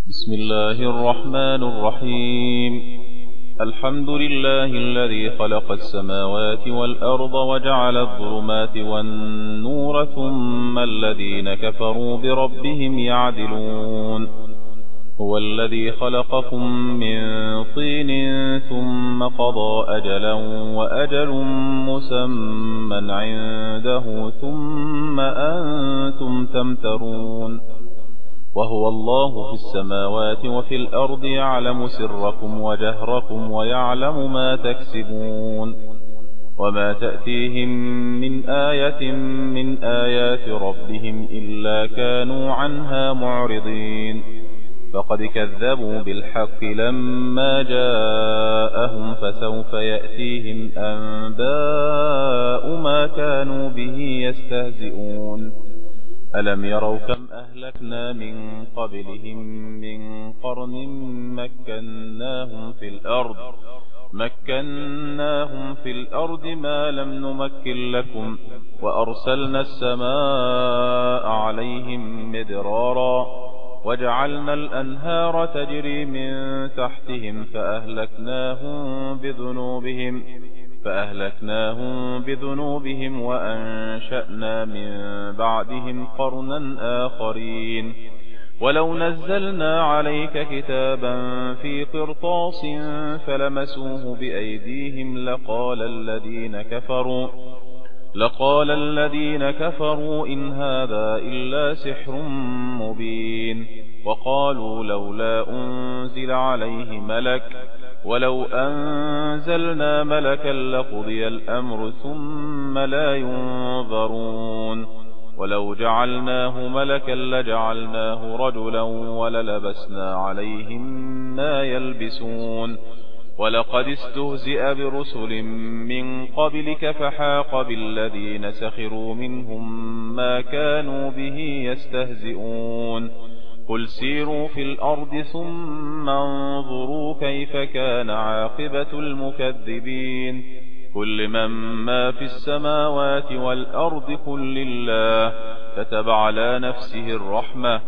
بسم الله الرحمن الرحيم. الحمد لله الذي خلق السماوات والأرض وجعل الظلمات والنور ثم الذين كفروا بربهم يعدلون. هو الذي خلقكم من طين ثم قضى أجلا وأجل مسمى عنده ثم أنتم تمترون. وهو الله في السماوات وفي الأرض يعلم سركم وجهركم ويعلم ما تكسبون. وما تأتيهم من آية من آيات ربهم إلا كانوا عنها معرضين. فقد كذبوا بالحق لما جاءهم فسوف يأتيهم أنباء ما كانوا به يستهزئون. ألم يروا كم أهلكنا من قبلهم من قرن مكناهم في الأرض ما لم نمكن لكم وأرسلنا السماء عليهم مدرارا وجعلنا الأنهار تجري من تحتهم فأهلكناهم بذنوبهم وأنشأنا من بعدهم قرنا آخرين. ولو نزلنا عليك كتابا في قرطاس فلمسوه بأيديهم لقال الذين كفروا إن هذا إلا سحر مبين. وقالوا لولا أنزل عليه ملك ولو أنزلنا ملكا لقضي الأمر ثم لا ينظرون. ولو جعلناه ملكا لجعلناه رجلا وللبسنا عليهم ما يلبسون. ولقد استهزئ برسل من قبلك فحاق بالذين سخروا منهم ما كانوا به يستهزئون. قل سيروا في الأرض ثم انظروا كيف كان عاقبة المكذبين. قل لمن ما في السماوات والأرض قل لله كتب على نفسه الرحمة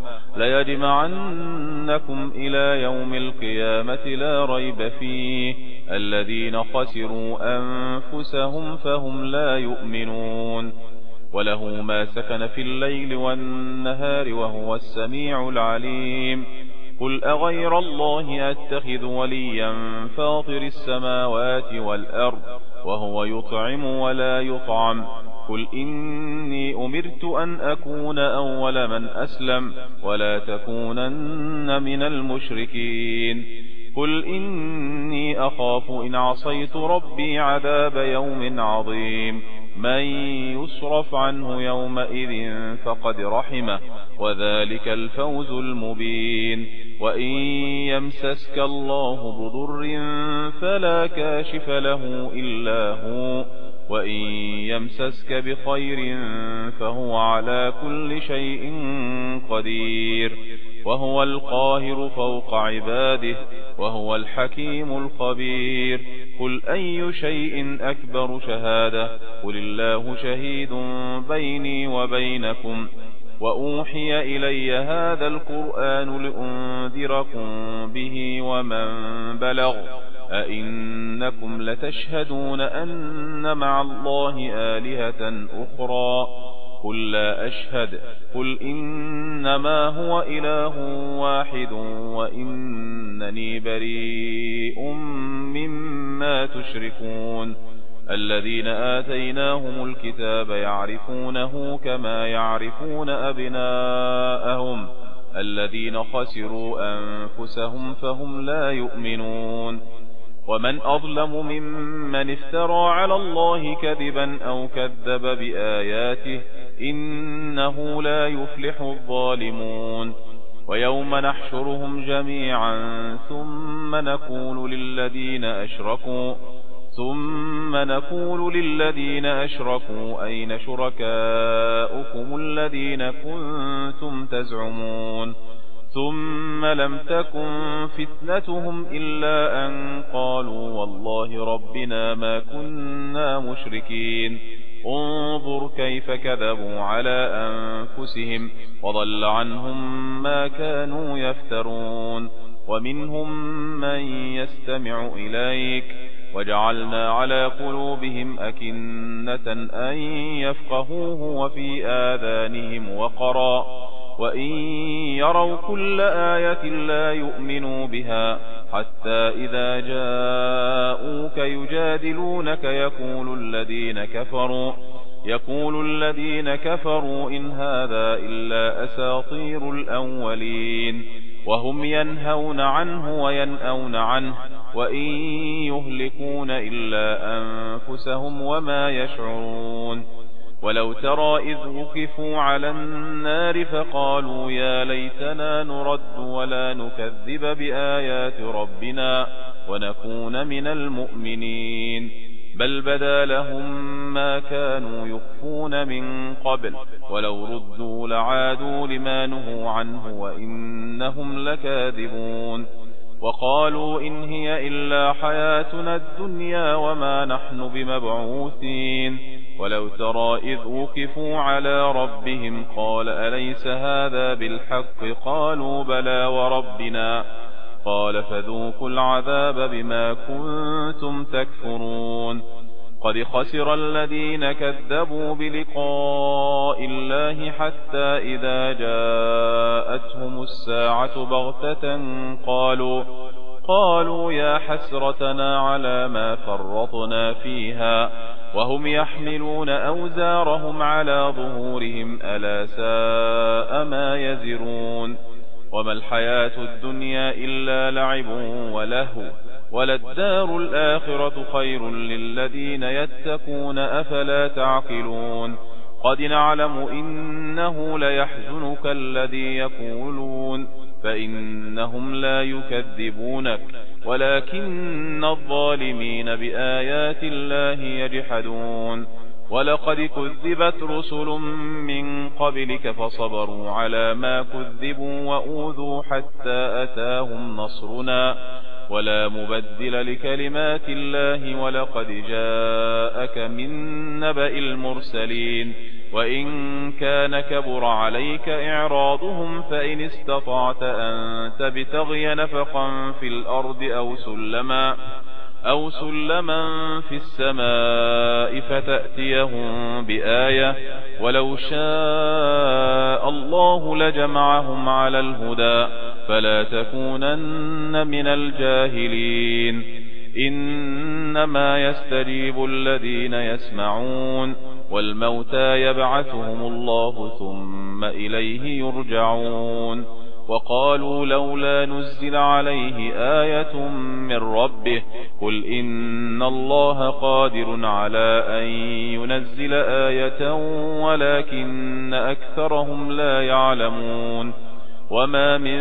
ليجمعنكم إلى يوم القيامة لا ريب فيه الذين خسروا أنفسهم فهم لا يؤمنون. وله ما سكن في الليل والنهار وهو السميع العليم. قل أغير الله أتخذ وليا فاطر السماوات والأرض وهو يطعم ولا يطعم. قل إني أمرت أن أكون أول من أسلم ولا تكونن من المشركين. قل إني أخاف إن عصيت ربي عذاب يوم عظيم. من يصرف عنه يومئذ فقد رحمه وذلك الفوز المبين. وإن يمسسك الله بضر فلا كاشف له إلا هو وإن يمسسك بخير فهو على كل شيء قدير. وهو القاهر فوق عباده وهو الحكيم الخبير. قل أي شيء أكبر شهادة قل الله شهيد بيني وبينكم. وأوحي إلي هذا القرآن لأنذركم به ومن بلغ. أئنكم لتشهدون أن مع الله آلهة أخرى قل لا أشهد. قل إنما هو إله واحد وإنني بريء مما تشركون. الذين آتيناهم الكتاب يعرفونه كما يعرفون أبناءهم الذين خسروا أنفسهم فهم لا يؤمنون. ومن أظلم ممن افترى على الله كذبا أو كذب بآياته إنه لا يفلح الظالمون. ويوم نحشرهم جميعا ثم نقول للذين أشركوا أين شركاؤكم الذين كنتم تزعمون. ثم لم تكن فتنتهم إلا أن قالوا والله ربنا ما كنا مشركين. انظر كيف كذبوا على أنفسهم وضل عنهم ما كانوا يفترون ومنهم من يستمع إليك وجعلنا على قلوبهم أكنة أن يفقهوه وفي آذانهم وقرا وإن يروا كل آية لا يؤمنوا بها حتى إذا جاءوك يجادلونك يقول الذين كفروا إن هذا إلا أساطير الأولين وهم ينهون عنه وينأون عنه وإن يهلكون إلا أنفسهم وما يشعرون ولو ترى إذ وقفوا على النار فقالوا يا ليتنا نرد ولا نكذب بآيات ربنا ونكون من المؤمنين بل بدا لهم ما كانوا يخفون من قبل ولو ردوا لعادوا لما نهوا عنه وإنهم لكاذبون وقالوا إن هي إلا حياتنا الدنيا وما نحن بمبعوثين ولو ترى إذ وقفوا على ربهم قال أليس هذا بالحق قالوا بلى وربنا قال فذوقوا العذاب بما كنتم تكفرون قد خسر الذين كذبوا بلقاء الله حتى إذا جاءتهم الساعة بغتة قالوا يا حسرتنا على ما فرطنا فيها وهم يحملون أوزارهم على ظهورهم ألا ساء ما يزرون وما الحياة الدنيا إلا لعب ولهو وللدار الآخرة خير للذين يتقون أفلا تعقلون قد نعلم إنه ليحزنك الذي يقولون فإنهم لا يكذبونك ولكن الظالمين بآيات الله يجحدون ولقد كذبت رسل من قبلك فصبروا على ما كذبوا وأوذوا حتى أتاهم نصرنا ولا مبدل لكلمات الله ولقد جاءك من نبأ المرسلين وإن كان كبر عليك إعراضهم فإن استطعت أن تبتغي نفقا في الأرض أو سلما في السماء فتأتيهم بآية ولو شاء الله لجمعهم على الهدى فلا تكونن من الجاهلين إنما يستجيب الذين يسمعون والموتى يبعثهم الله ثم إليه يرجعون وقالوا لولا نزل عليه آية من ربه قل إن الله قادر على أن ينزل آية ولكن أكثرهم لا يعلمون وما من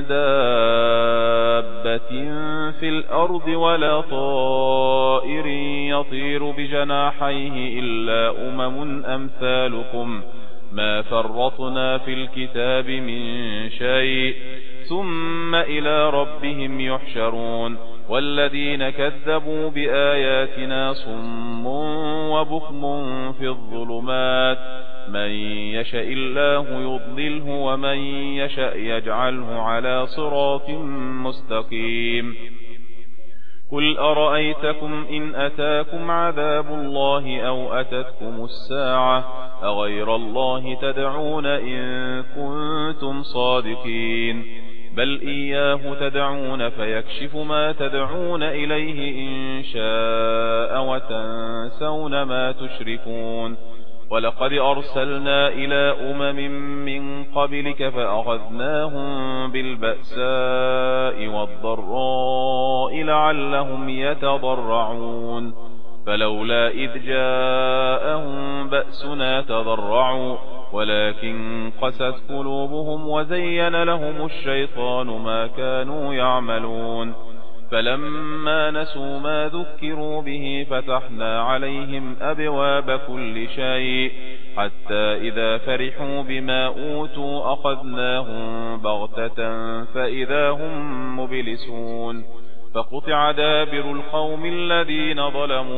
دابة في الأرض ولا طائر يطير بجناحيه إلا أمثالكم ما فرطنا في الكتاب من شيء ثم إلى ربهم يحشرون والذين كذبوا بآياتنا صم وبكم في الظلمات من يشاء الله يضلله ومن يشاء يجعله على صراط مستقيم قل أرأيتكم إن أتاكم عذاب الله أو أتتكم الساعة أغير الله تدعون إن كنتم صادقين بل إياه تدعون فيكشف ما تدعون إليه إن شاء وتنسون ما تشركون ولقد أرسلنا إلى من قبلك فأخذناهم بالبأساء والضراء لعلهم يتضرعون فلولا إذ جاءهم بأسنا تضرعوا ولكن قست قلوبهم وزين لهم الشيطان ما كانوا يعملون فلما نسوا ما ذكروا به فتحنا عليهم أبواب كل شيء حتى إذا فرحوا بما أوتوا أخذناهم بغتة فإذا هم مبلسون فقطع دابر القوم الذين ظلموا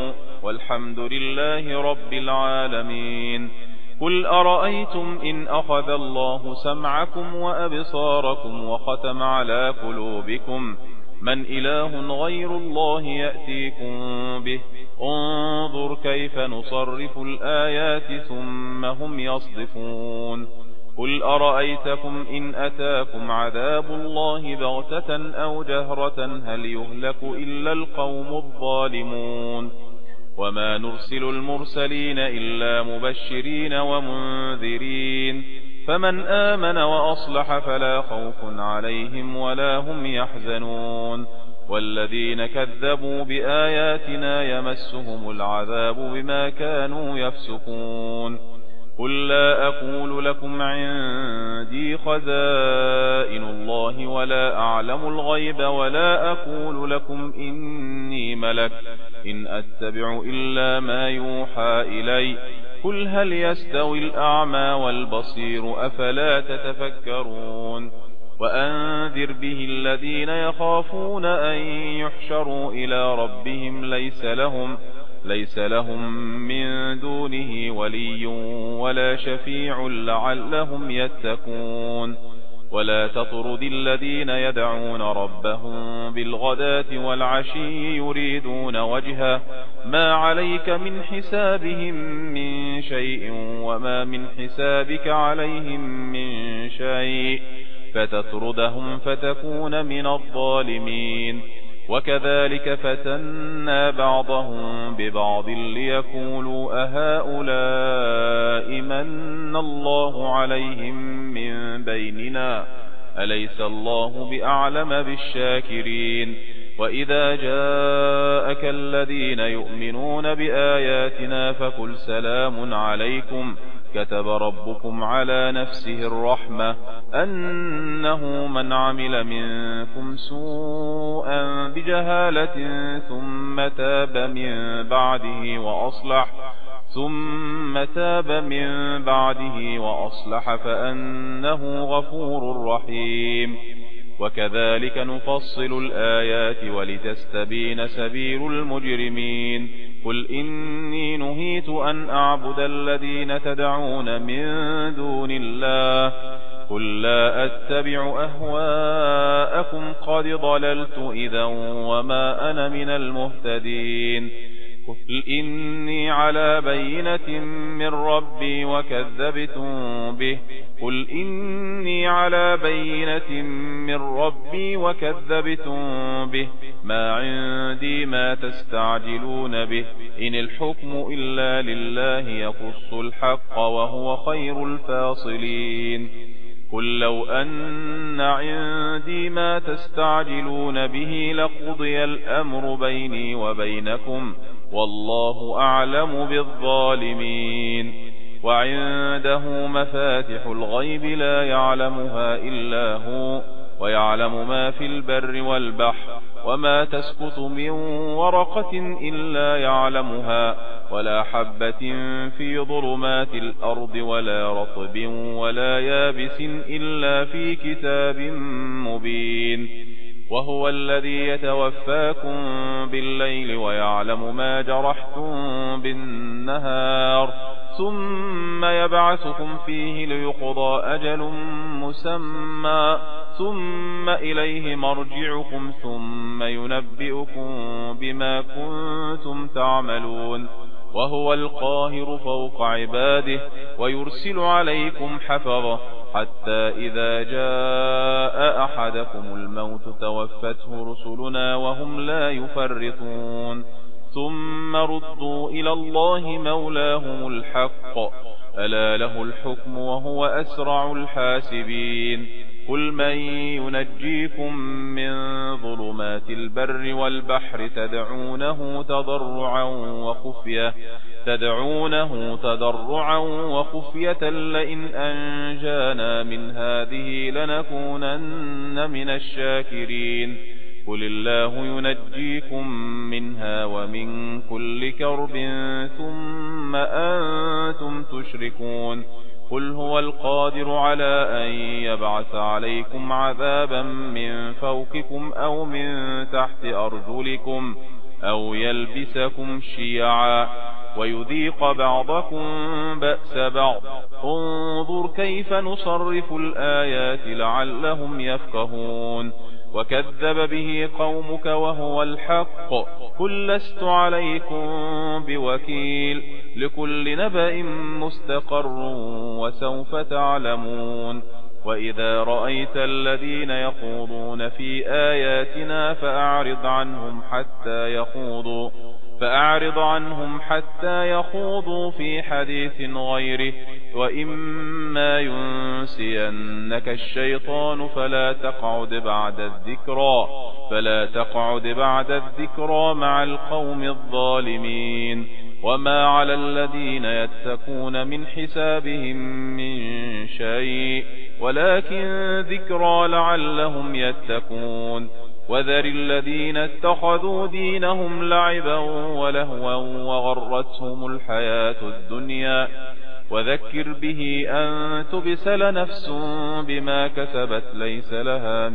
والحمد لله رب العالمين. قل أرأيتم إن أخذ الله سمعكم وأبصاركم وختم على قلوبكم من إله غير الله يأتيكم به؟ انظر كيف نصرف الآيات ثم هم يصدفون. قل أرأيتكم إن أتاكم عذاب الله بغتة أو جهرة هل يهلك إلا القوم الظالمون؟ وما نرسل المرسلين إلا مبشرين ومنذرين، فمن آمن وأصلح فلا خوف عليهم ولا هم يحزنون. والذين كذبوا بآياتنا يمسهم العذاب بما كانوا يفسقون. قل لا أقول لكم عندي خزائن الله ولا أعلم الغيب ولا أقول لكم إني ملك إن أتبع إلا ما يوحى إلي. قل هل يستوي الأعمى والبصير أفلا تتفكرون. وأنذر به الذين يخافون أن يحشروا إلى ربهم ليس لهم من دونه ولي ولا شفيع لعلهم يتقون. ولا تطرد الذين يدعون ربهم بالغداة والعشي يريدون وجهه ما عليك من حسابهم من شيء وما من حسابك عليهم من شيء فتطردهم فتكون من الظالمين. وكذلك فتنا بعضهم ببعض ليقولوا أهؤلاء من الله عليهم من بيننا أليس الله بأعلم بالشاكرين. وإذا جاءك الذين يؤمنون بآياتنا فقل سلام عليكم كتب ربكم على نفسه الرحمة أنه من عمل منكم سوءا بجهالة ثم تاب من بعده وأصلح فأنه غفور رحيم. وكذلك نفصل الآيات ولتستبين سبيل المجرمين. قل إني نهيت أن أعبد الذين تدعون من دون الله قل لا أتبع أهواءكم قد ضللت إذا وما أنا من المهتدين. قل إني على بينة من ربي وكذبتم به ما عندي ما تستعجلون به إن الحكم إلا لله يقص الحق وهو خير الفاصلين. قل لو أن عندي ما تستعجلون به لقضي الأمر بيني وبينكم والله أعلم بالظالمين. وعنده مفاتح الغيب لا يعلمها إلا هو ويعلم ما في البر والبحر وما تسقط من ورقة إلا يعلمها ولا حبة في ظلمات الأرض ولا رطب ولا يابس إلا في كتاب مبين. وهو الذي يتوفاكم بالليل ويعلم ما جرحتم بالنهار ثم يبعثكم فيه ليقضى أجل مسمى ثم إليه مرجعكم ثم ينبئكم بما كنتم تعملون. وهو القاهر فوق عباده ويرسل عليكم حفظة حتى إذا جاء أحدكم الموت توفته رسلنا وهم لا يفرطون. ثم ردوا إلى الله مولاهم الحق ألا له الحكم وهو أسرع الحاسبين. قل من ينجيكم من ظلمات البر والبحر تدعونه تضرعا وخفية لئن أنجانا من هذه لنكونن من الشاكرين. قل الله ينجيكم منها ومن كل كرب ثم أنتم تشركون. قل هو القادر على أن يبعث عليكم عذابا من فوقكم أو من تحت أرجلكم أو يلبسكم شيعا ويذيق بعضكم بأس بعض. انظر كيف نصرف الآيات لعلهم يفقهون. وكذب به قومك وهو الحق قل لست عليكم بوكيل لكل نبأ مستقر وسوف تعلمون. وإذا رأيت الذين يخوضون في آياتنا فأعرض عنهم حتى يخوضوا في حديث غيره وإما ينسينك الشيطان فلا تقعد بعد الذكرى مع القوم الظالمين. وما على الذين يتقون من حسابهم من شيء ولكن ذكرى لعلهم يتقون. وذر الذين اتخذوا دينهم لعبا ولهوا وغرتهم الحياة الدنيا وذكر به أن تبسل نفس بما كسبت ليس لها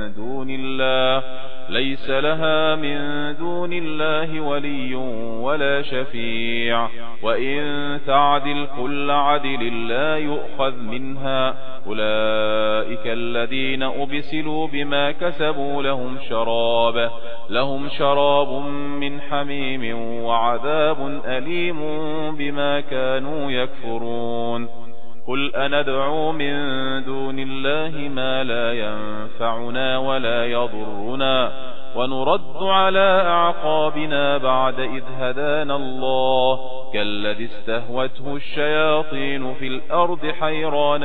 من دون الله ولي ولا شفيع وإن تعدل كل عدل لا يؤخذ منها. أولئك الذين أبسلوا بما كسبوا لهم شراب من حميم وعذاب أليم بما كانوا يكفرون. قل أندعو من دون الله ما لا ينفعنا ولا يضرنا ونرد على أعقابنا بعد إذ هدانا الله كالذي استهوته الشياطين في الأرض حيران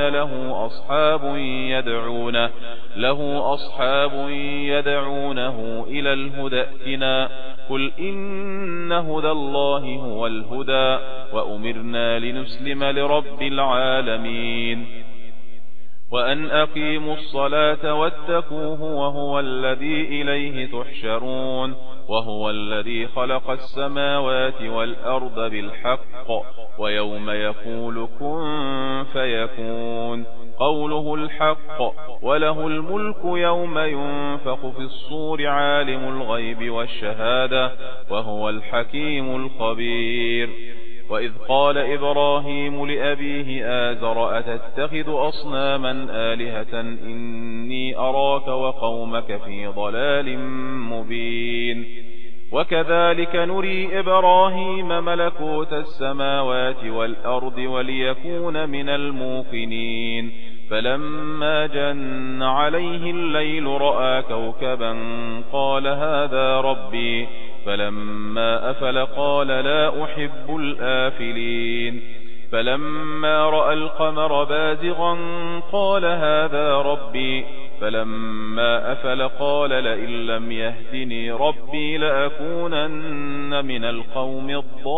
له أصحاب يدعونه إلى الهدى ائتنا. قل إن هدى الله هو الهدى وأمرنا لنسلم لرب العالمين. وأن أقيموا الصلاة واتقوه وهو الذي إليه تحشرون. وهو الذي خلق السماوات والأرض بالحق ويوم يقول كن فيكون قوله الحق وله الملك يوم ينفخ في الصور عالم الغيب والشهادة وهو الحكيم الخبير. وإذ قال إبراهيم لأبيه آزر أتتخذ أصناما آلهة إني أراك وقومك في ضلال مبين. وكذلك نري إبراهيم ملكوت السماوات والأرض وليكون من الموقنين. فلما جن عليه الليل رأى كوكبا قال هذا ربي فلما أفل قال لا أحب الآفلين. فلما رأى القمر بازغا قال هذا ربي فلما أفل قال لئن لم يهدني ربي لأكونن من القوم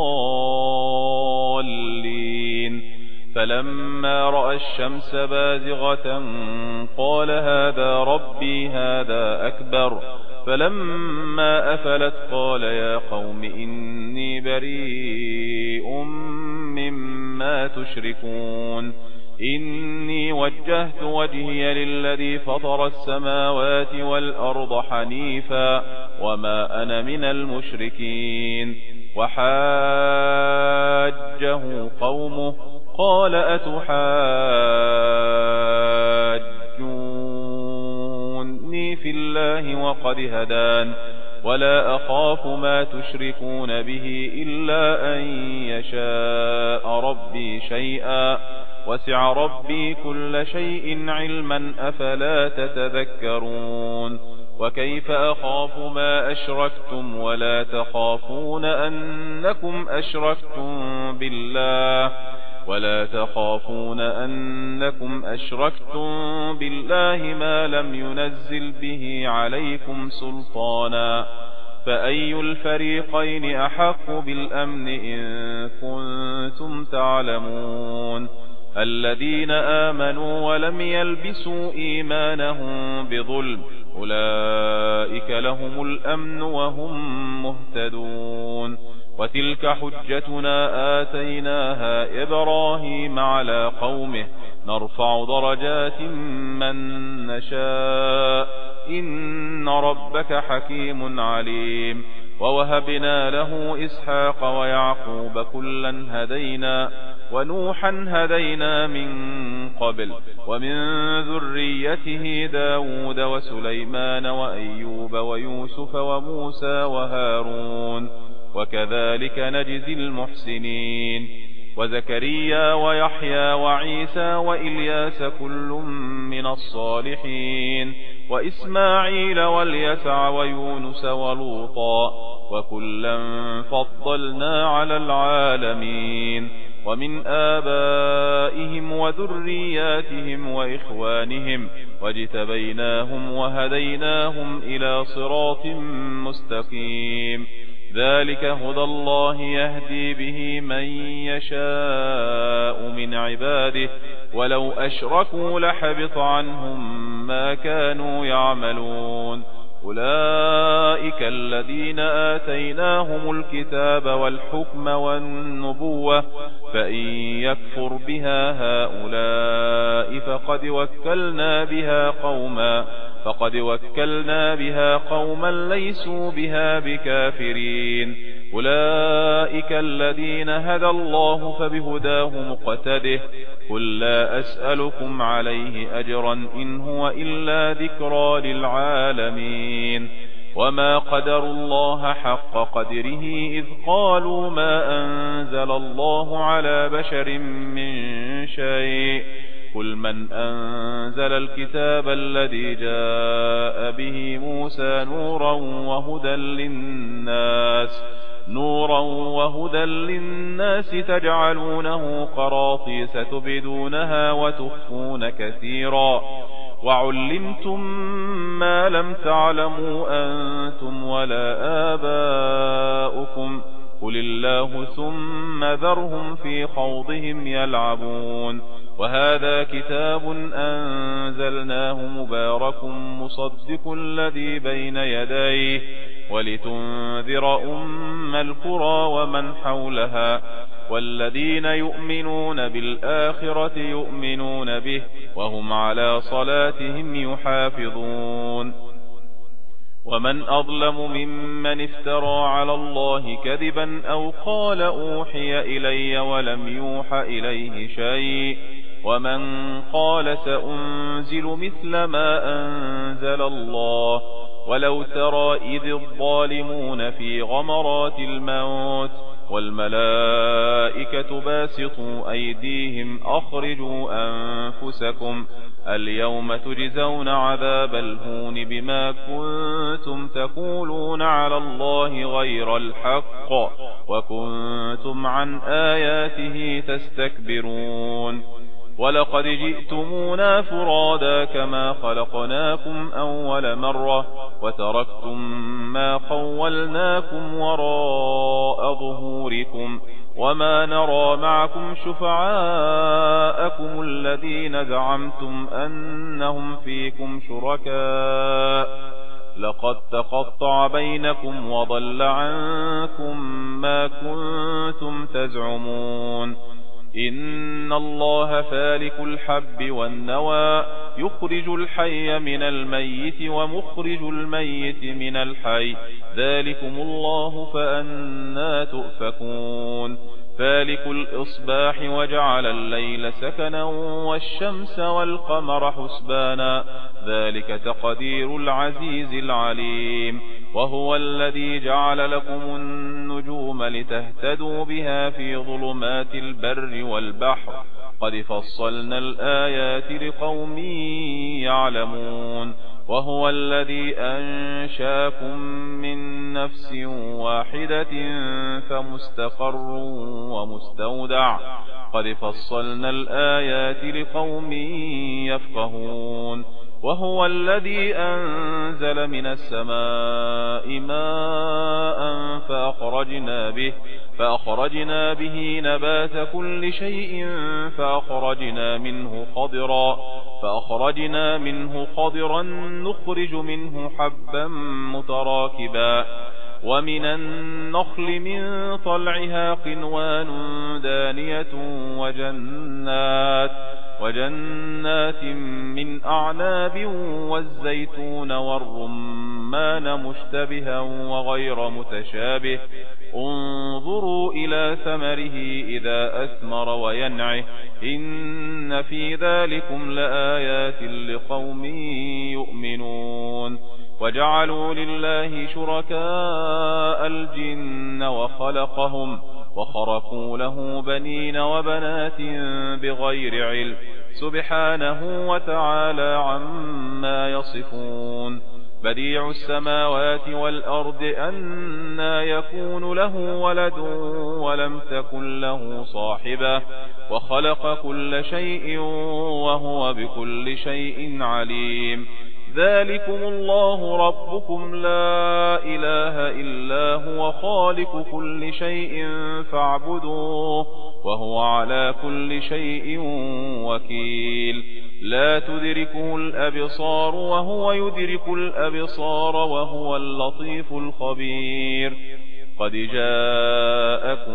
الضالين. فلما رأى الشمس بازغة قال هذا ربي هذا أكبر. فلما أفلت قال يا قوم إني بريء مما تشركون. إني وجهت وجهي للذي فطر السماوات والأرض حنيفا وما أنا من المشركين. وحاجه قومه قال أتحاجوني في الله وقد هدان ولا أخاف ما تشركون به إلا أن يشاء ربي شيئا وسع ربي كل شيء علما أفلا تتذكرون. وكيف أخاف ما أشركتم ولا تخافون أنكم أشركتم بالله ما لم ينزل به عليكم سلطانا. فأي الفريقين أحق بالأمن إن كنتم تعلمون. الذين آمنوا ولم يلبسوا إيمانهم بظلم أولئك لهم الأمن وهم مهتدون. وتلك حجتنا آتيناها إبراهيم على قومه نرفع درجات من نشاء إن ربك حكيم عليم. ووهبنا له إسحاق ويعقوب كلا هدينا ونوحا هدينا من قبل ومن ذريته داود وسليمان وأيوب ويوسف وموسى وهارون وكذلك نجزي المحسنين وزكريا ويحيى وعيسى وإلياس كل من الصالحين وإسماعيل واليسع ويونس ولوطا وكلا فضلنا على العالمين ومن آبائهم وذرياتهم وإخوانهم واجتبيناهم وهديناهم إلى صراط مستقيم ذلك هدى الله يهدي به من يشاء من عباده ولو أشركوا لحبط عنهم ما كانوا يعملون أولئك الذين آتيناهم الكتاب والحكم والنبوة فإن يكفر بها هؤلاء فقد وكلنا بها قوما ليسوا بها بكافرين أولئك الذين هدى الله فبهداه مقتده قل لا أسألكم عليه أجرا إن هو إلا ذكرى للعالمين وما قدروا الله حق قدره إذ قالوا ما أنزل الله على بشر من شيء قل من أنزل الكتاب الذي جاء به موسى نورا وهدى للناس تجعلونه قراطيس تبدونها وتخفون كثيرا وعلمتم ما لم تعلموا أنتم ولا آباؤكم قل الله ثم ذرهم في خوضهم يلعبون وهذا كتاب أنزلناه مبارك مصدق الذي بين يديه ولتنذر أم القرى ومن حولها والذين يؤمنون بالآخرة يؤمنون به وهم على صلاتهم يحافظون ومن أظلم ممن افترى على الله كذبا أو قال أوحي إلي ولم يوح إليه شيء ومن قال سأنزل مثل ما أنزل الله ولو ترى إذ الظالمون في غمرات الموت والملائكة باسطوا أيديهم أخرجوا أنفسكم اليوم تجزون عذاب الهون بما كنتم تقولون على الله غير الحق وكنتم عن آياته تستكبرون ولقد جئتمونا فرادا كما خلقناكم أول مرة وتركتم ما خولناكم وراء ظهوركم وما نرى معكم شفعاءكم الذين زعمتم أنهم فيكم شركاء لقد تقطع بينكم وضل عنكم ما كنتم تزعمون إن الله فالق الحب والنوى يخرج الحي من الميت ومخرج الميت من الحي ذلكم الله فأنى تؤفكون فالق الإصباح وجعل الليل سكنا والشمس والقمر حسبانا ذلك تقدير العزيز العليم وهو الذي جعل لكم النجوم لتهتدوا بها في ظلمات البر والبحر قد فصلنا الآيات لقوم يعلمون وهو الذي أنشاكم من نفس واحدة فمستقر ومستودع قد فصلنا الآيات لقوم يفقهون وهو الذي أنزل من السماء ماء فأخرجنا به نبات كل شيء فأخرجنا منه خضرا نخرج منه حبا متراكبا ومن النخل من طلعها قنوان دانية وجنات من أعناب والزيتون والرمان والرمان مشتبها وغير متشابه انظروا إلى ثمره إذا أثمر وينعه إن في ذلكم لآيات لقوم يؤمنون وجعلوا لله شركاء الجن وخلقهم وخرقوا له بنين وبنات بغير علم سبحانه وتعالى عما يصفون بديع السماوات والأرض أنى يكون له ولد ولم تكن له صاحبة وخلق كل شيء وهو بكل شيء عليم ذلكم الله ربكم لا إله إلا هو خالق كل شيء فاعبدوه وهو على كل شيء وكيل لا تدركه الأبصار وهو يدرك الأبصار وهو اللطيف الخبير قد جاءكم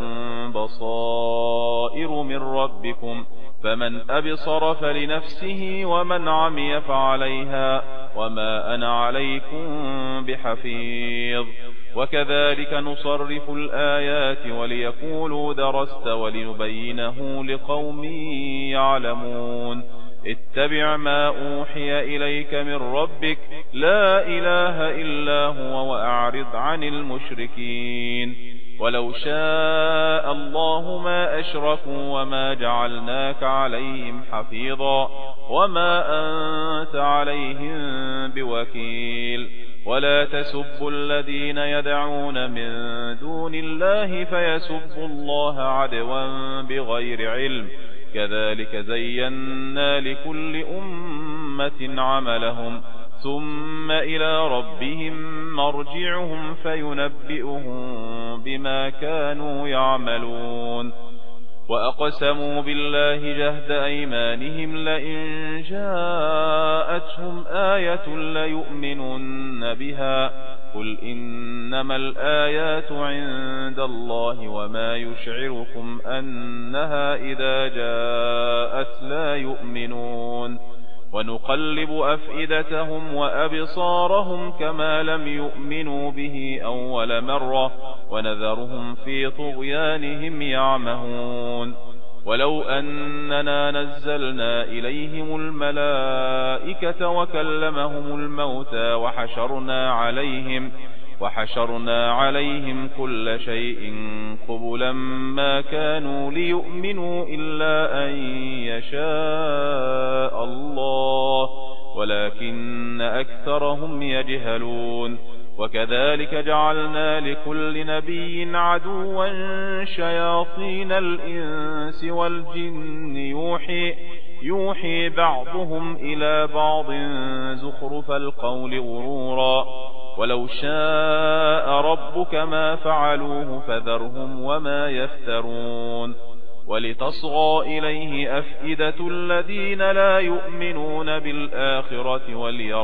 بصائر من ربكم فمن أبصر فلنفسه ومن عمي فعليها وما أنا عليكم بحفيظ وكذلك نصرف الآيات وليقولوا درست ولنبينه لقوم يعلمون اتبع ما أوحي إليك من ربك لا إله إلا هو وأعرض عن المشركين ولو شاء الله ما أشركوا وما جعلناك عليهم حفيظا وما أنت عليهم بوكيل ولا تسبوا الذين يدعون من دون الله فيسبوا الله عدوا بغير علم كذلك زينا لكل أمة عملهم ثم إلى ربهم مرجعهم فينبئهم بما كانوا يعملون وأقسموا بالله جهد أيمانهم لئن جاءتهم آية ليؤمنن بها قل إنما الآيات عند الله وما يشعركم أنها إذا جاءت لا يؤمنون ونقلب أفئدتهم وأبصارهم كما لم يؤمنوا به أول مرة ونذرهم في طغيانهم يعمهون ولو أننا نزلنا إليهم الملائكة وكلمهم الموتى وحشرنا عليهم كل شيء قبلا ما كانوا ليؤمنوا إلا أن يشاء الله ولكن أكثرهم يجهلون وكذلك جعلنا لكل نبي عدوا شياطين الإنس والجن يوحي بعضهم إلى بعض زخرف القول غرورا ولو شاء ربك ما فعلوه فذرهم وما يفترون ولتصغى إليه أفئدة الذين لا يؤمنون بالآخرة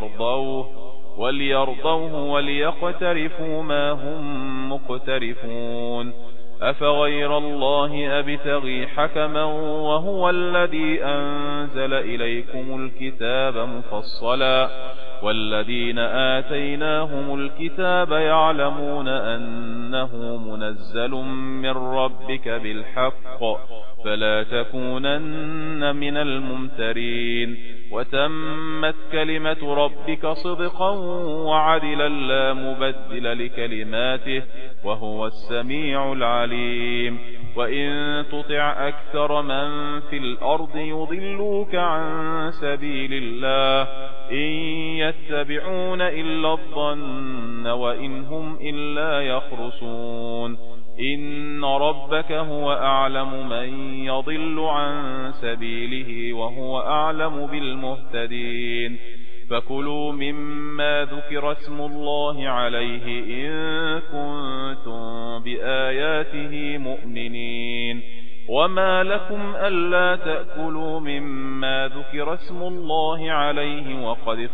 وليرضوه وليقترفوا ما هم مقترفون أفغير الله أبتغي حكما وهو الذي أنزل إليكم الكتاب مفصلا والذين آتيناهم الكتاب يعلمون أنه منزل من ربك بالحق فلا تكونن من الممترين وتمت كلمة ربك صدقا وعدلا لا مبدل لكلماته وهو السميع العليم وإن تطع أكثر من في الأرض يضلوك عن سبيل الله إن يتبعون إلا الظن وإن هم إلا يخرصون إن ربك هو أعلم من يضل عن سبيله وهو أعلم بالمهتدين فكلوا مما ذكر اسم الله عليه إن كنتم بآياته مؤمنين وما لكم ألا تأكلوا مما ذكر اسم الله عليه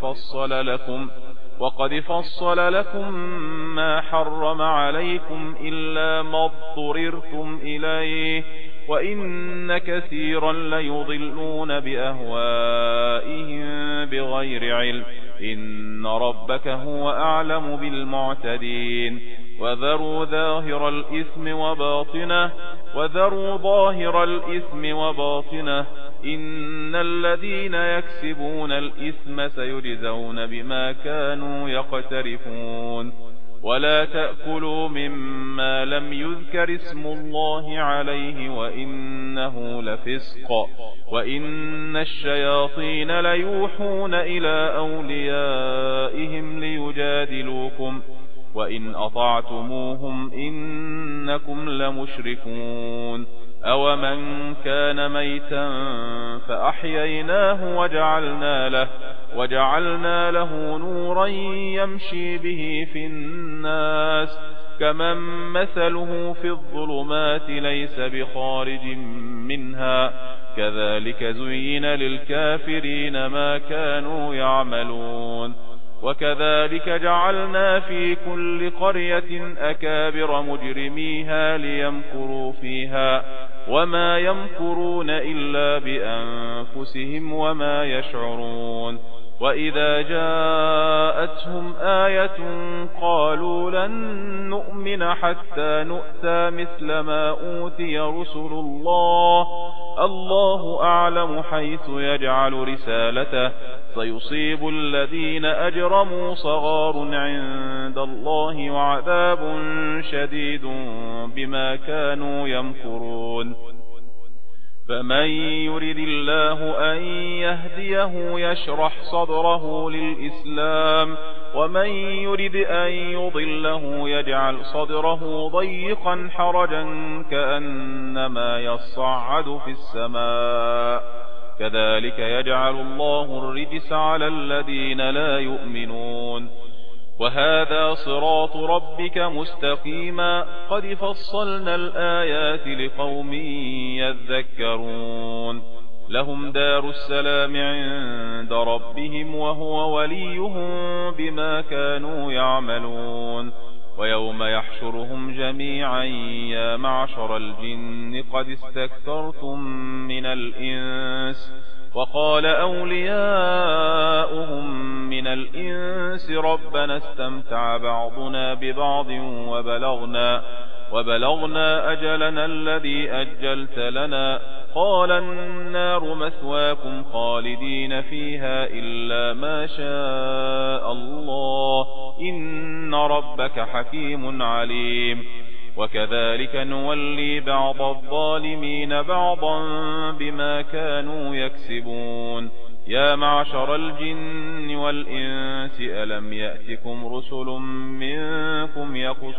وقد فصل لكم ما حرم عليكم إلا ما اضطررتم إليه وإن كثيرا ليضلون بأهوائهم بغير علم إن ربك هو أعلم بالمعتدين وذروا ظاهر الإثم وباطنه إن الذين يكسبون الإثم سيجزون بما كانوا يقترفون ولا تأكلوا مما لم يذكر اسم الله عليه وإنه لفسق وإن الشياطين ليوحون إلى أوليائهم ليجادلوكم وإن أطعتموهم إنكم لمشركون أومن كان ميتا فأحييناه وجعلنا له نورا يمشي به في الناس كمن مثله في الظلمات ليس بخارج منها كذلك زين للكافرين ما كانوا يعملون وكذلك جعلنا في كل قرية أكابر مجرميها ليمكروا فيها وما يمكرون إلا بأنفسهم وما يشعرون وإذا جاءتهم آية قالوا لن نؤمن حتى نؤتى مثل ما أوتي رسل الله أعلم حيث يجعل رسالته سيصيب الذين أجرموا صغار عند الله وعذاب شديد بما كانوا يمكرون فمن يرد الله أن يهديه يشرح صدره للإسلام ومن يرد أن يضله يجعل صدره ضيقا حرجا كأنما يصعد في السماء كذلك يجعل الله الرجس على الذين لا يؤمنون وهذا صراط ربك مستقيما قد فصلنا الآيات لقوم يذكرون لهم دار السلام عند ربهم وهو وليهم بما كانوا يعملون ويوم يحشرهم جميعا يا معشر الجن قد استكثرتم من الإنس وقال أولياؤهم من الإنس ربنا استمتع بعضنا ببعض وبلغنا أجلنا الذي أجلت لنا قال النار مثواكم خالدين فيها إلا ما شاء الله إن ربك حكيم عليم وكذلك نولي بعض الظالمين بعضا بما كانوا يكسبون يا معشر الجن والإنس ألم يأتكم رسل منكم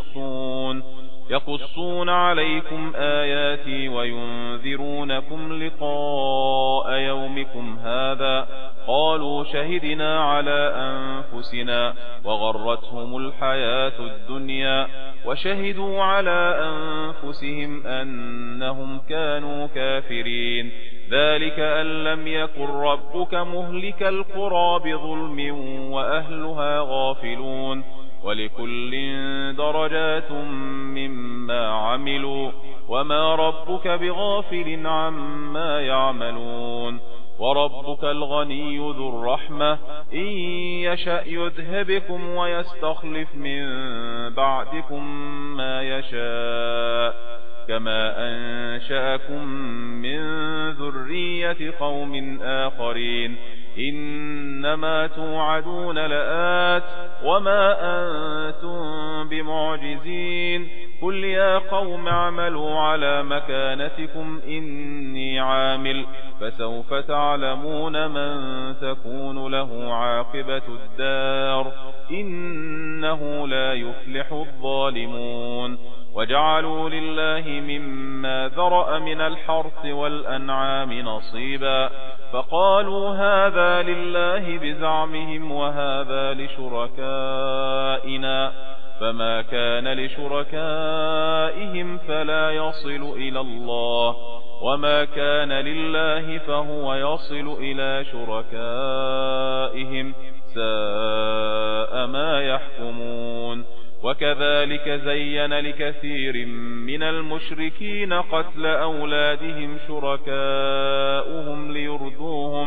يقصون عليكم آياتي وينذرونكم لقاء يومكم هذا قالوا شهدنا على أنفسنا وغرتهم الحياة الدنيا وشهدوا على أنفسهم أنهم كانوا كافرين ذلك أن لم يكن ربك مهلك القرى بظلم وأهلها غافلون ولكل درجات مما عملوا وما ربك بغافل عما يعملون وربك الغني ذو الرحمة إن يشأ يذهبكم ويستخلف من بعدكم ما يشاء كما أنشأكم من ذرية قوم آخرين إنما توعدون لآت وما أنتم بمعجزين قل يا قوم اعملوا على مكانتكم إني عامل فسوف تعلمون من تكون له عاقبة الدار إنه لا يفلح الظالمون وجعلوا لله مما ذرأ من الحرث والأنعام نصيبا فقالوا هذا لله بزعمهم وهذا لشركائنا فما كان لشركائهم فلا يصل إلى الله وما كان لله فهو يصل إلى شركائهم ساء ما يحكمون وكذلك زين لكثير من المشركين قتل أولادهم شركاؤهم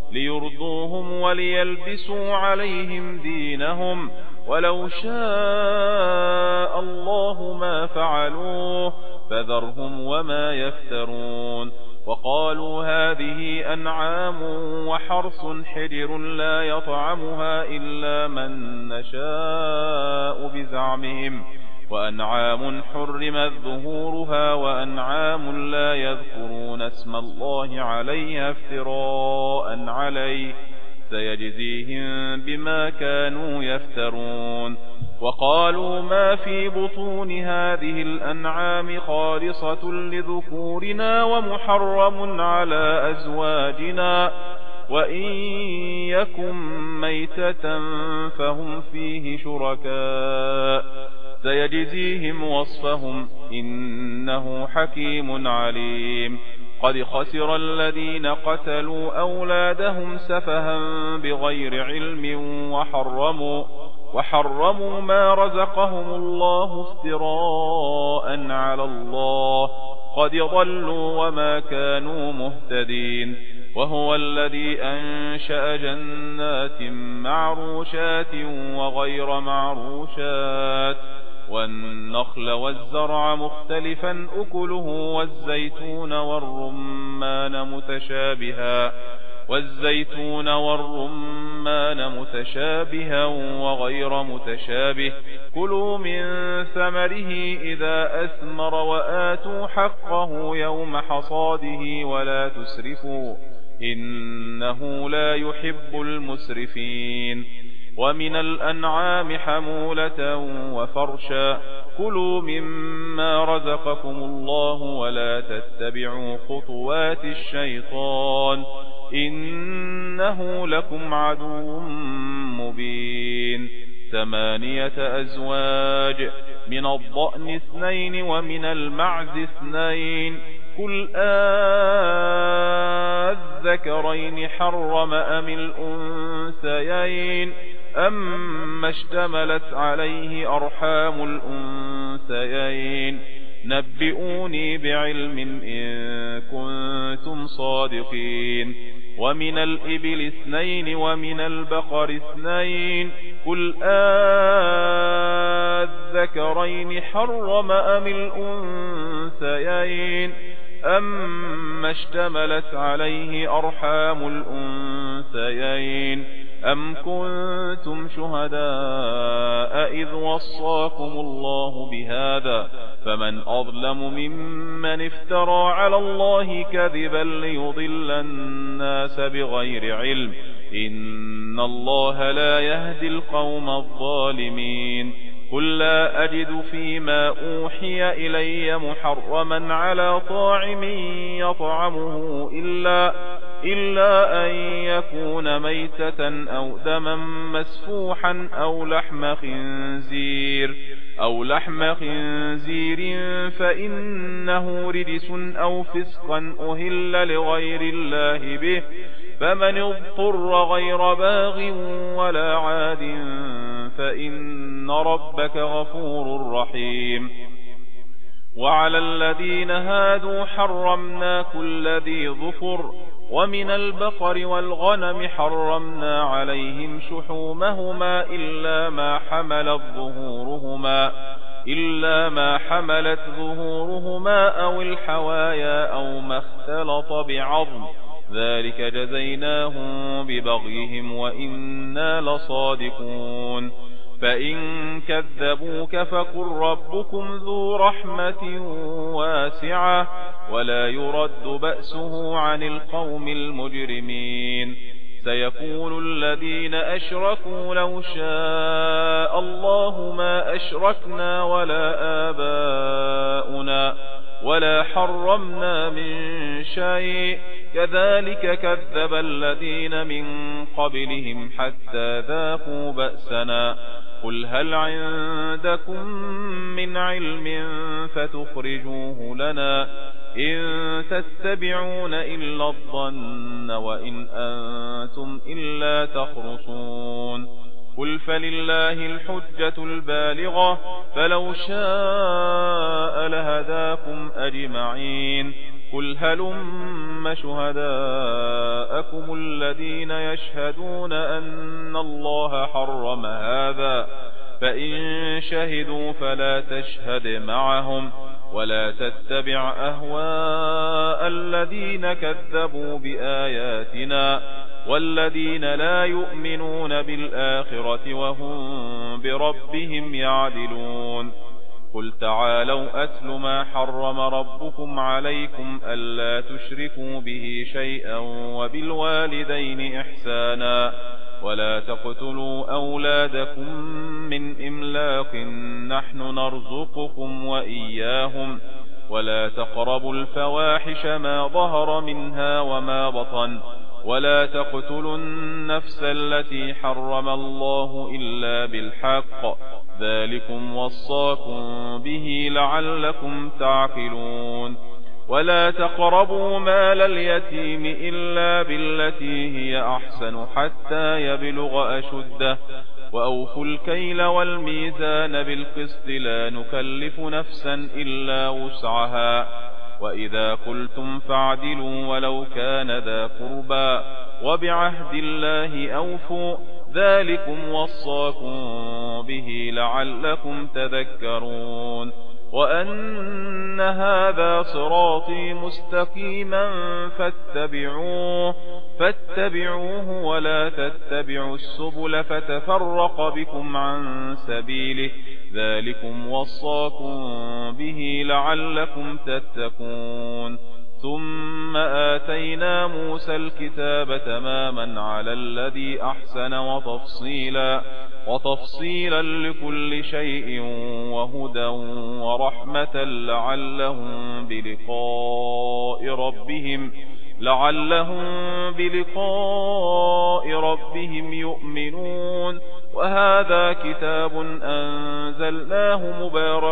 ليرضوهم وليلبسوا عليهم دينهم ولو شاء الله ما فعلوه فذرهم وما يفترون وقالوا هذه أنعام وحرث حجر لا يطعمها إلا من نشاء بزعمهم وأنعام حرمت ظهورها وأنعام لا يذكرون اسم الله عليها افتراء عليه سيجزيهم بما كانوا يفترون وقالوا ما في بطون هذه الأنعام خالصة لذكورنا ومحرم على أزواجنا وإن يكن ميتة فهم فيه شركاء سيجزيهم وصفهم إنه حكيم عليم قد خسر الذين قتلوا أولادهم سفها بغير علم وحرموا ما رزقهم الله افتراء على الله قد ضلوا وما كانوا مهتدين وهو الذي أنشأ جنات معروشات وغير معروشات والنخل والزرع مختلفا أكله والزيتون والرمان متشابها وغير متشابه كلوا من ثمره إذا أثمر وآتوا حقه يوم حصاده ولا تسرفوا إنه لا يحب المسرفين ومن الأنعام حمولة وفرشا كلوا مما رزقكم الله ولا تتبعوا خطوات الشيطان إنه لكم عدو مبين 8 أزواج من الضأن 2 ومن المعز 2 قل الذكرين حرم أم الأنثيين أما اشتملت عليه أرحام الأنثيين نبئوني بعلم إن كنتم صادقين ومن الإبل 2 ومن البقر 2 قل الذكرين حرم أم الأنثيين أما اشتملت عليه أرحام الأنثيين أم كنتم شهداء إذ وصاكم الله بهذا فمن أظلم ممن افترى على الله كذبا ليضل الناس بغير علم إن الله لا يهدي القوم الظالمين قل لا أجد فيما أوحي إلي محرما على طاعم يطعمه إلا أن يكون ميتة أو دما مسفوحا أو لحم خنزير فإنه رجس أو فسقا أهل لغير الله به فمن اضطر غير باغ ولا عاد فإن ربك غفور رحيم وعلى الذين هادوا حرمنا كل ذي ظفر ومن البقر والغنم حرمنا عليهم شحومهما إلا ما حملت ظهورهما أو الحوايا أو ما اختلط بعظم ذلك جزيناهم ببغيهم وإنا لصادقون فإن كذبوك فقل ربكم ذو رحمة واسعة ولا يرد بأسه عن القوم المجرمين سيقول الذين أشركوا لو شاء الله ما أشركنا ولا آباؤنا ولا حرمنا من شيء كذلك كذب الذين من قبلهم حتى ذاقوا بأسنا قل هل عندكم من علم فتخرجوه لنا إن تتبعون إلا الظن وإن أنتم إلا تخرصون قل فلله الحجة البالغة فلو شاء لهداكم أجمعين قل هلم شهداءكم الذين يشهدون أن الله حرم هذا، فإن شهدوا فلا تشهد معهم، ولا تتبع أهواء الذين كذبوا بآياتنا والذين لا يؤمنون بالآخرة وهم بربهم يعدلون. قل تعالوا أتل ما حرم ربكم عليكم ألا تشركوا به شيئا وبالوالدين إحسانا، ولا تقتلوا أولادكم من إملاق نحن نرزقكم وإياهم، ولا تقربوا الفواحش ما ظهر منها وما بطن، ولا تقتلوا النفس التي حرم الله إلا بالحق، ذلكم وصاكم به لعلكم تعقلون. ولا تقربوا مال اليتيم إلا بالتي هي أحسن حتى يبلغ أشده، وأوفوا الكيل والميزان بالقسط لا نكلف نفسا إلا وسعها، وإذا قلتم فاعدلوا ولو كان ذا قربى، وبعهد الله أوفوا، ذلكم وصاكم به لعلكم تذكرون. وأن هذا صراطي مستقيما فاتبعوه ولا تتبعوا السبل فتفرق بكم عن سبيله، ذلكم وصاكم به لعلكم تتقون. ثم آتينا موسى الكتاب تماما على الذي أحسن وتفصيلا لكل شيء وهدى ورحمة لعلهم بلقاء ربهم يؤمنون. وهذا كتاب أنزلناه مبارك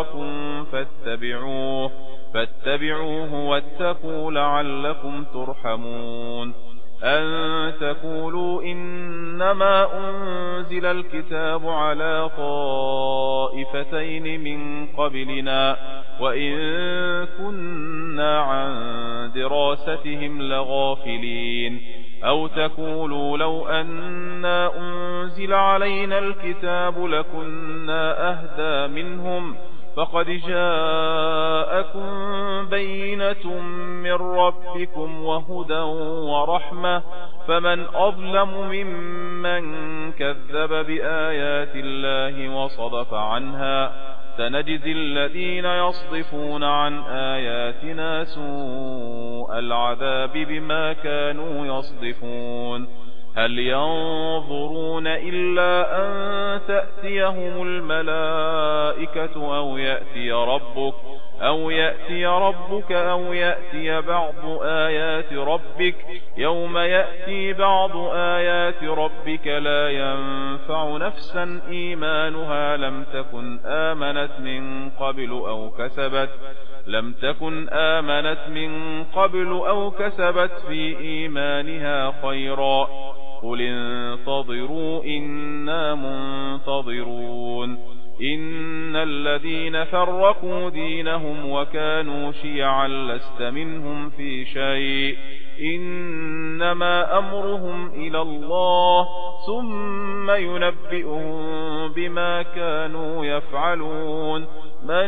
فاتبعوه واتقوا لعلكم ترحمون. أن تقولوا إنما أنزل الكتاب على طائفتين من قبلنا وإن كنا عن دراستهم لغافلين. أو تقولوا لو أنا أنزل علينا الكتاب لكنا أهدى منهم، فقد جاءكم بينة من ربكم وهدى ورحمة، فمن أظلم ممن كذب بآيات الله وصدف عنها. سنجزي الذين يصدفون عن آياتنا سوء العذاب بما كانوا يصدفون. هل ينظرون إلا أن تأتيهم الملائكة أو يأتي ربك أو يأتي بعض آيات ربك. يوم يأتي بعض آيات ربك لا ينفع نفسا إيمانها لم تكن آمنت من قبل أو كسبت في إيمانها خيرا. قل انتظروا إنا منتظرون. إن الذين فرقوا دينهم وكانوا شيعا لست منهم في شيء، إنما أمرهم إلى الله ثم ينبئهم بما كانوا يفعلون. من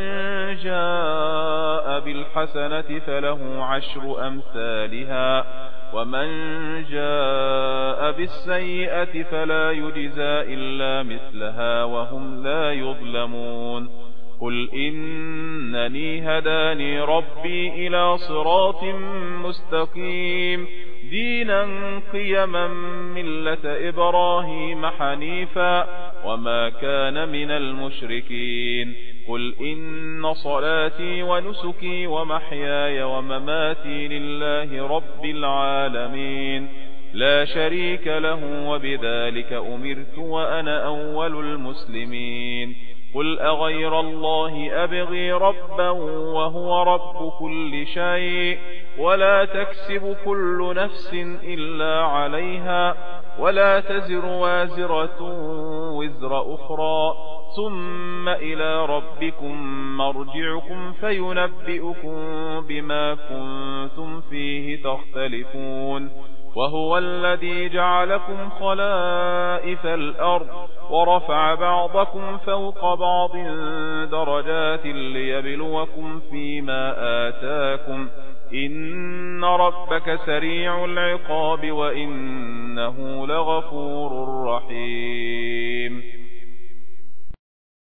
جاء بالحسنة فله 10 أمثالها، ومن جاء بالسيئة فلا يجزى إلا مثلها وهم لا يظلمون. قل إنني هداني ربي إلى صراط مستقيم دينا قيما ملة إبراهيم حنيفا وما كان من المشركين. قل إن صلاتي ونسكي ومحياي ومماتي لله رب العالمين لا شريك له وبذلك أمرت وأنا أول المسلمين. قل أغير الله أبغي ربا وهو رب كل شيء ولا تكسب كل نفس إلا عليها ولا تزر وازرة وزر أخرى ثم إلى ربكم مرجعكم فينبئكم بما كنتم فيه تختلفون وهو الذي جعلكم خلائف الأرض ورفع بعضكم فوق بعض درجات ليبلوكم فيما آتاكم إن ربك سريع العقاب وإنه لغفور رحيم